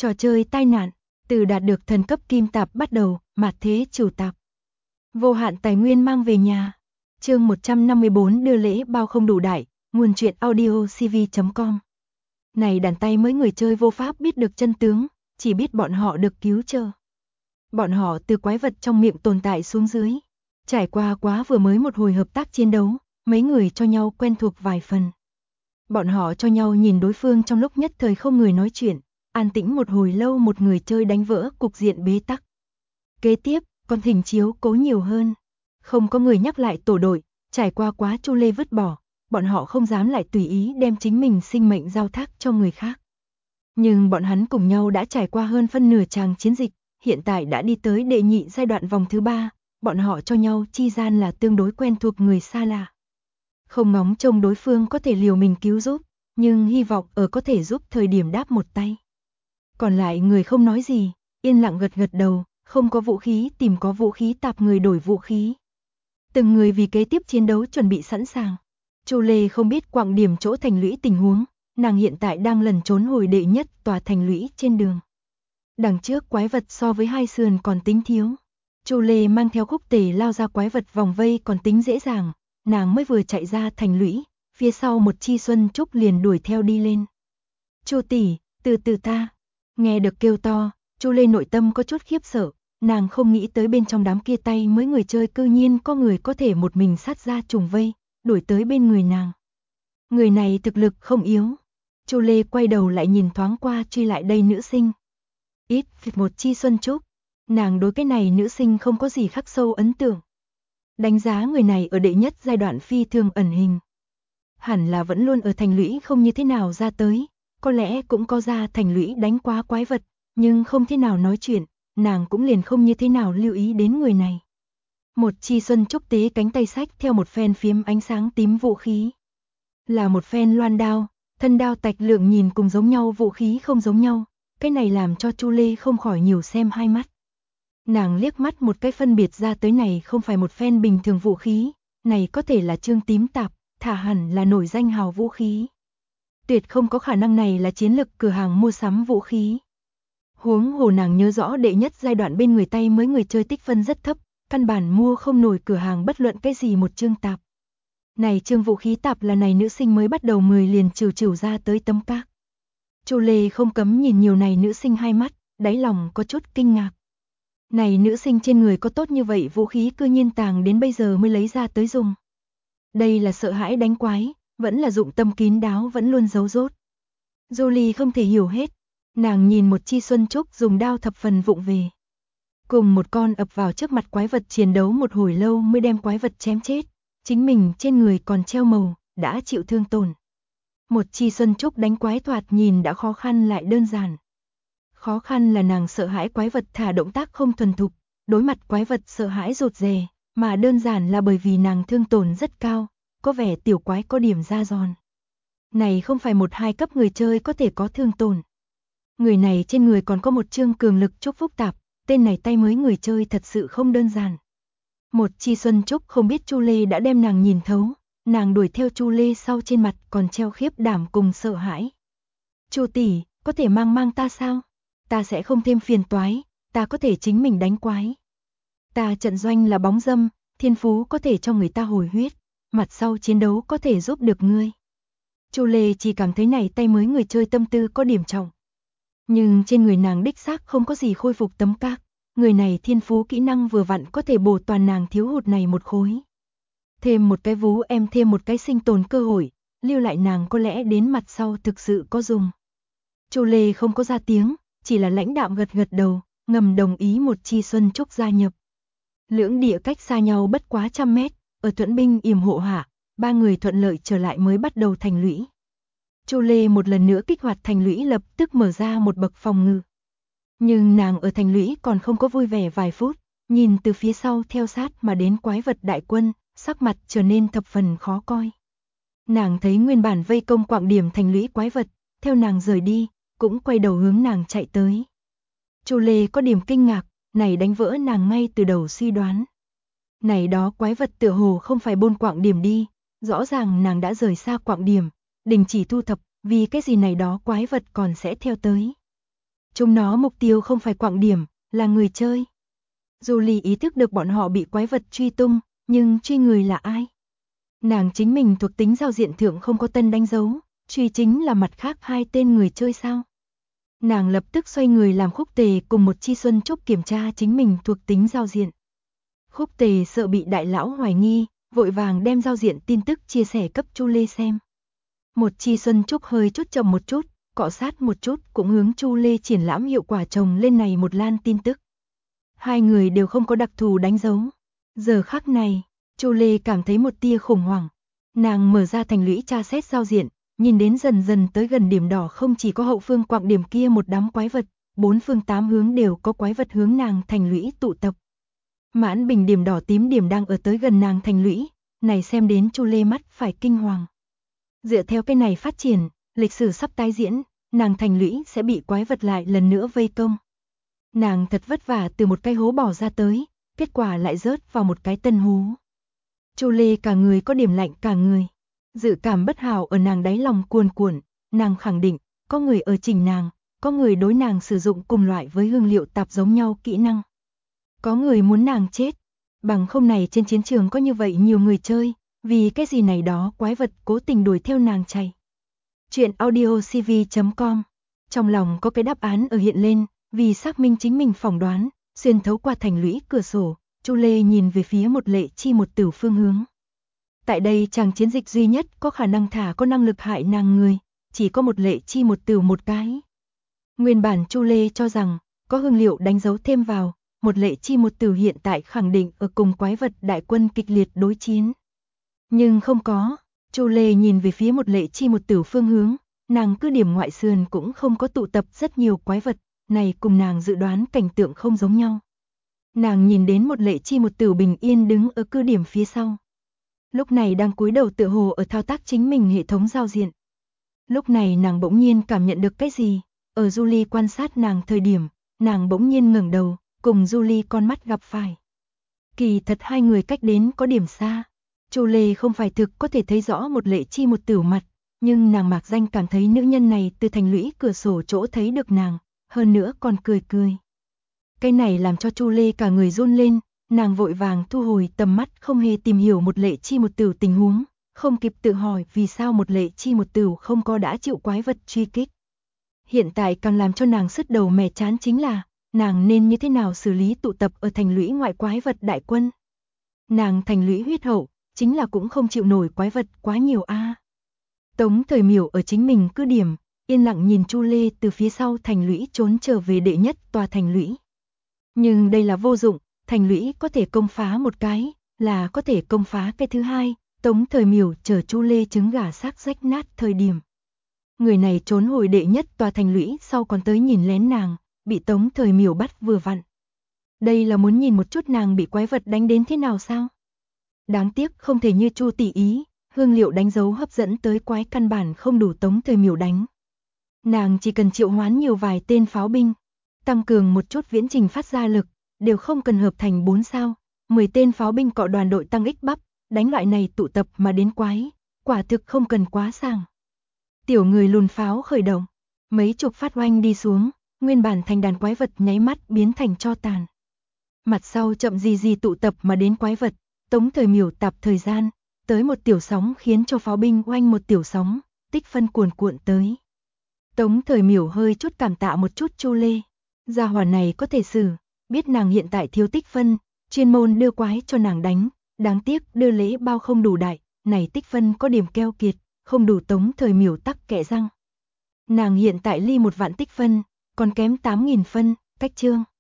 Trò chơi tai nạn, từ đạt được thần cấp kim tạp bắt đầu, mạt thế chủ tạp. Vô hạn tài nguyên mang về nhà. Chương 154 đưa lễ bao không đủ đại, nguồn truyện audio cv.com. Này đàn tay mới người chơi vô pháp biết được chân tướng, chỉ biết bọn họ được cứu trợ. Bọn họ từ quái vật trong miệng tồn tại xuống dưới. Trải qua quá vừa mới một hồi hợp tác chiến đấu, mấy người cho nhau quen thuộc vài phần. Bọn họ cho nhau nhìn đối phương trong lúc nhất thời không người nói chuyện, an tĩnh một hồi lâu một người chơi đánh vỡ cục diện bế tắc. Kế tiếp, con thỉnh chiếu cố nhiều hơn. Không có người nhắc lại tổ đội, trải qua quá chu lê vứt bỏ, bọn họ không dám lại tùy ý đem chính mình sinh mệnh giao thác cho người khác. Nhưng bọn hắn cùng nhau đã trải qua hơn phân nửa tràng chiến dịch, hiện tại đã đi tới đệ nhị giai đoạn vòng thứ 3, bọn họ cho nhau chi gian là tương đối quen thuộc người xa lạ. Không ngóng trông đối phương có thể liều mình cứu giúp, nhưng hy vọng ở có thể giúp thời điểm đáp một tay. Còn lại người không nói gì, yên lặng gật gật đầu, không có vũ khí tìm có vũ khí tạp người đổi vũ khí. Từng người vì kế tiếp chiến đấu chuẩn bị sẵn sàng. Chu Lê không biết quặng điểm chỗ thành lũy tình huống, nàng hiện tại đang lẩn trốn hồi đệ nhất tòa thành lũy trên đường. Đằng trước quái vật so với hai sườn còn tính thiếu. Chu Lê mang theo khúc tể lao ra quái vật vòng vây còn tính dễ dàng, nàng mới vừa chạy ra thành lũy, phía sau một chi Xuân Trúc liền đuổi theo đi lên. Chu tỷ, từ từ ta. Nghe được kêu to, Chu Lê nội tâm có chút khiếp sợ, nàng không nghĩ tới bên trong đám kia tay mới người chơi cư nhiên có người có thể một mình sát ra trùng vây, đuổi tới bên người nàng. Người này thực lực không yếu. Chu Lê quay đầu lại nhìn thoáng qua truy lại đây nữ sinh. Ít một chi Xuân Trúc, nàng đối cái này nữ sinh không có gì khắc sâu ấn tượng. Đánh giá người này ở đệ nhất giai đoạn phi thường ẩn hình. Hẳn là vẫn luôn ở thành lũy không như thế nào ra tới, có lẽ cũng có ra thành lũy đánh quá quái vật, nhưng không thế nào nói chuyện, nàng cũng liền không như thế nào lưu ý đến người này. Một chi Xuân Trúc tế cánh tay sách theo một phen phiếm ánh sáng tím vũ khí. Là một phen loan đao, thân đao tạch lượng nhìn cùng giống nhau vũ khí không giống nhau, cái này làm cho Chu Lê không khỏi nhiều xem hai mắt. Nàng liếc mắt một cái phân biệt ra tới này không phải một phen bình thường vũ khí, này có thể là chương tím tạp, thả hẳn là nổi danh hào vũ khí. Tuyệt không có khả năng này là chiến lực cửa hàng mua sắm vũ khí. Huống hồ nàng nhớ rõ đệ nhất giai đoạn bên người tay mới người chơi tích phân rất thấp, căn bản mua không nổi cửa hàng bất luận cái gì một chương tạp. Này chương vũ khí tạp là này nữ sinh mới bắt đầu 10 liền trừ ra tới tấm các. Chu Lê không cấm nhìn nhiều này nữ sinh hai mắt, đáy lòng có chút kinh ngạc. Này nữ sinh trên người có tốt như vậy vũ khí cư nhiên tàng đến bây giờ mới lấy ra tới dùng. Đây là sợ hãi đánh quái, vẫn là dụng tâm kín đáo vẫn luôn giấu rốt. Jolie không thể hiểu hết, nàng nhìn một chi Xuân Trúc dùng đao thập phần vụng về. Cùng một con ập vào trước mặt quái vật chiến đấu một hồi lâu mới đem quái vật chém chết, chính mình trên người còn treo màu, đã chịu thương tổn. Một chi Xuân Trúc đánh quái thoạt nhìn đã khó khăn lại đơn giản. Khó khăn là nàng sợ hãi quái vật thả động tác không thuần thục, đối mặt quái vật sợ hãi rụt rè, mà đơn giản là bởi vì nàng thương tổn rất cao, có vẻ tiểu quái có điểm ra giòn. Này không phải một hai cấp người chơi có thể có thương tổn. Người này trên người còn có một chương cường lực trúc phức tạp, tên này tay mới người chơi thật sự không đơn giản. Một chi Xuân Trúc không biết Chu Lê đã đem nàng nhìn thấu, nàng đuổi theo Chu Lê sau trên mặt còn treo khiếp đảm cùng sợ hãi. Chu tỷ, có thể mang ta sao? Ta sẽ không thêm phiền toái, ta có thể chính mình đánh quái. Ta trận doanh là bóng dâm, thiên phú có thể cho người ta hồi huyết, mặt sau chiến đấu có thể giúp được ngươi. Chu Lê chỉ cảm thấy này tay mới người chơi tâm tư có điểm trọng. Nhưng trên người nàng đích xác không có gì khôi phục tấm các, người này thiên phú kỹ năng vừa vặn có thể bổ toàn nàng thiếu hụt này một khối. Thêm một cái vú em thêm một cái sinh tồn cơ hội, lưu lại nàng có lẽ đến mặt sau thực sự có dùng. Chu Lê không có ra tiếng, chỉ là lãnh đạm gật gật đầu, ngầm đồng ý một chi Xuân Trúc gia nhập. Lưỡng địa cách xa nhau bất quá 100 mét, ở thuẫn binh yểm hộ hạ, ba người thuận lợi trở lại mới bắt đầu thành lũy. Chu Lê một lần nữa kích hoạt thành lũy lập tức mở ra một bậc phòng ngự. Nhưng nàng ở thành lũy còn không có vui vẻ vài phút, nhìn từ phía sau theo sát mà đến quái vật đại quân, sắc mặt trở nên thập phần khó coi. Nàng thấy nguyên bản vây công quạng điểm thành lũy quái vật, theo nàng rời đi, cũng quay đầu hướng nàng chạy tới. Chu Lê có điểm kinh ngạc, này đánh vỡ nàng ngay từ đầu suy đoán. Này đó quái vật tựa hồ không phải bôn quạng điểm đi, rõ ràng nàng đã rời xa quạng điểm, đình chỉ thu thập, vì cái gì này đó quái vật còn sẽ theo tới. Chúng nó mục tiêu không phải quặng điểm, là người chơi. Julie ý thức được bọn họ bị quái vật truy tung, nhưng truy người là ai? Nàng chính mình thuộc tính giao diện thượng không có tân đánh dấu, truy chính là mặt khác hai tên người chơi sao? Nàng lập tức xoay người làm Khúc Tề cùng một Chi Xuân Trúc kiểm tra chính mình thuộc tính giao diện. Khúc Tề sợ bị đại lão hoài nghi, vội vàng đem giao diện tin tức chia sẻ cấp Chu Lê xem. Một Chi Xuân Trúc hơi chút chậm một chút, cọ sát một chút cũng hướng Chu Lê triển lãm hiệu quả trồng lên này một lan tin tức. Hai người đều không có đặc thù đánh dấu. Giờ khắc này, Chu Lê cảm thấy một tia khủng hoảng. Nàng mở ra thành lũy tra xét giao diện, nhìn đến dần dần tới gần điểm đỏ không chỉ có hậu phương quặng điểm kia một đám quái vật, bốn phương tám hướng đều có quái vật hướng nàng thành lũy tụ tập. Mãn bình điểm đỏ tím điểm đang ở tới gần nàng thành lũy, này xem đến Chu Lê mắt phải kinh hoàng. Dựa theo cái này phát triển, lịch sử sắp tái diễn, nàng thành lũy sẽ bị quái vật lại lần nữa vây công. Nàng thật vất vả từ một cái hố bỏ ra tới, kết quả lại rớt vào một cái tân hố. Chu Lê cả người có điểm lạnh cả người. Dự cảm bất hảo ở nàng đáy lòng cuồn cuộn, nàng khẳng định, có người ở chỉnh nàng, có người đối nàng sử dụng cùng loại với hương liệu tạp giống nhau kỹ năng. Có người muốn nàng chết, bằng không này trên chiến trường có như vậy nhiều người chơi, vì cái gì này đó quái vật cố tình đuổi theo nàng chạy. Chuyện audiocv.com. Trong lòng có cái đáp án ở hiện lên, vì xác minh chính mình phỏng đoán, xuyên thấu qua thành lũy cửa sổ, Chu Lê nhìn về phía một Lệ Chi một Tửu phương hướng. Tại đây chàng chiến dịch duy nhất có khả năng thả có năng lực hại nàng người, chỉ có một Lệ Chi một Tửu một cái. Nguyên bản Chu Lê cho rằng, có hương liệu đánh dấu thêm vào, một Lệ Chi một Tửu hiện tại khẳng định ở cùng quái vật đại quân kịch liệt đối chiến. Nhưng không có, Chu Lê nhìn về phía một Lệ Chi một Tửu phương hướng, nàng cứ điểm ngoại sườn cũng không có tụ tập rất nhiều quái vật, này cùng nàng dự đoán cảnh tượng không giống nhau. Nàng nhìn đến một Lệ Chi một Tửu bình yên đứng ở cứ điểm phía sau. Lúc này đang cúi đầu tựa hồ ở thao tác chính mình hệ thống giao diện. Lúc này nàng bỗng nhiên cảm nhận được cái gì, ở Julie quan sát nàng thời điểm, nàng bỗng nhiên ngẩng đầu, cùng Julie con mắt gặp phải. Kỳ thật hai người cách đến có điểm xa. Chu Lê không phải thực có thể thấy rõ một Lệ Chi một Tửu mặt, nhưng nàng mạc danh cảm thấy nữ nhân này từ thành lũy cửa sổ chỗ thấy được nàng, hơn nữa còn cười cười. Cái này làm cho Chu Lê cả người run lên, nàng vội vàng thu hồi tầm mắt không hề tìm hiểu một Lệ Chi một Tửu tình huống, không kịp tự hỏi vì sao một Lệ Chi một Tửu không có đã chịu quái vật truy kích. Hiện tại càng làm cho nàng sứt đầu mẻ chán chính là, nàng nên như thế nào xử lý tụ tập ở thành lũy ngoại quái vật đại quân. Nàng thành lũy huyết hậu, chính là cũng không chịu nổi quái vật quá nhiều a. Tống Thời Miểu ở chính mình cứ điểm, yên lặng nhìn Chu Lê từ phía sau thành lũy trốn trở về đệ nhất tòa thành lũy. Nhưng đây là vô dụng, thành lũy có thể công phá một cái, là có thể công phá cái thứ hai, Tống Thời Miểu chờ Chu Lê trứng gà xác rách nát thời điểm. Người này trốn hồi đệ nhất tòa thành lũy sau còn tới nhìn lén nàng, bị Tống Thời Miểu bắt vừa vặn. Đây là muốn nhìn một chút nàng bị quái vật đánh đến thế nào sao? Đáng tiếc không thể như Chu tỷ ý, hương liệu đánh dấu hấp dẫn tới quái căn bản không đủ Tống Thời Miểu đánh. Nàng chỉ cần triệu hoán nhiều vài tên pháo binh, tăng cường một chút viễn trình phát ra lực, đều không cần hợp thành 4 sao, 10 tên pháo binh cọ đoàn đội tăng ích bắp, đánh loại này tụ tập mà đến quái, quả thực không cần quá sàng. Tiểu người lùn pháo khởi động, mấy chục phát oanh đi xuống, nguyên bản thành đàn quái vật nháy mắt biến thành tro tàn. Mặt sau chậm gì tụ tập mà đến quái vật, Tống Thời Miểu tạp thời gian, tới một tiểu sóng khiến cho pháo binh oanh một tiểu sóng, tích phân cuồn cuộn tới. Tống Thời Miểu hơi chút cảm tạ một chút Chu Lê, gia hỏa này có thể xử, biết nàng hiện tại thiếu tích phân, chuyên môn đưa quái cho nàng đánh, đáng tiếc đưa lễ bao không đủ đại, này tích phân có điểm keo kiệt, không đủ Tống Thời Miểu tắc kẽ răng. Nàng hiện tại ly 1 vạn tích phân, còn kém 8.000 phân, cách chương.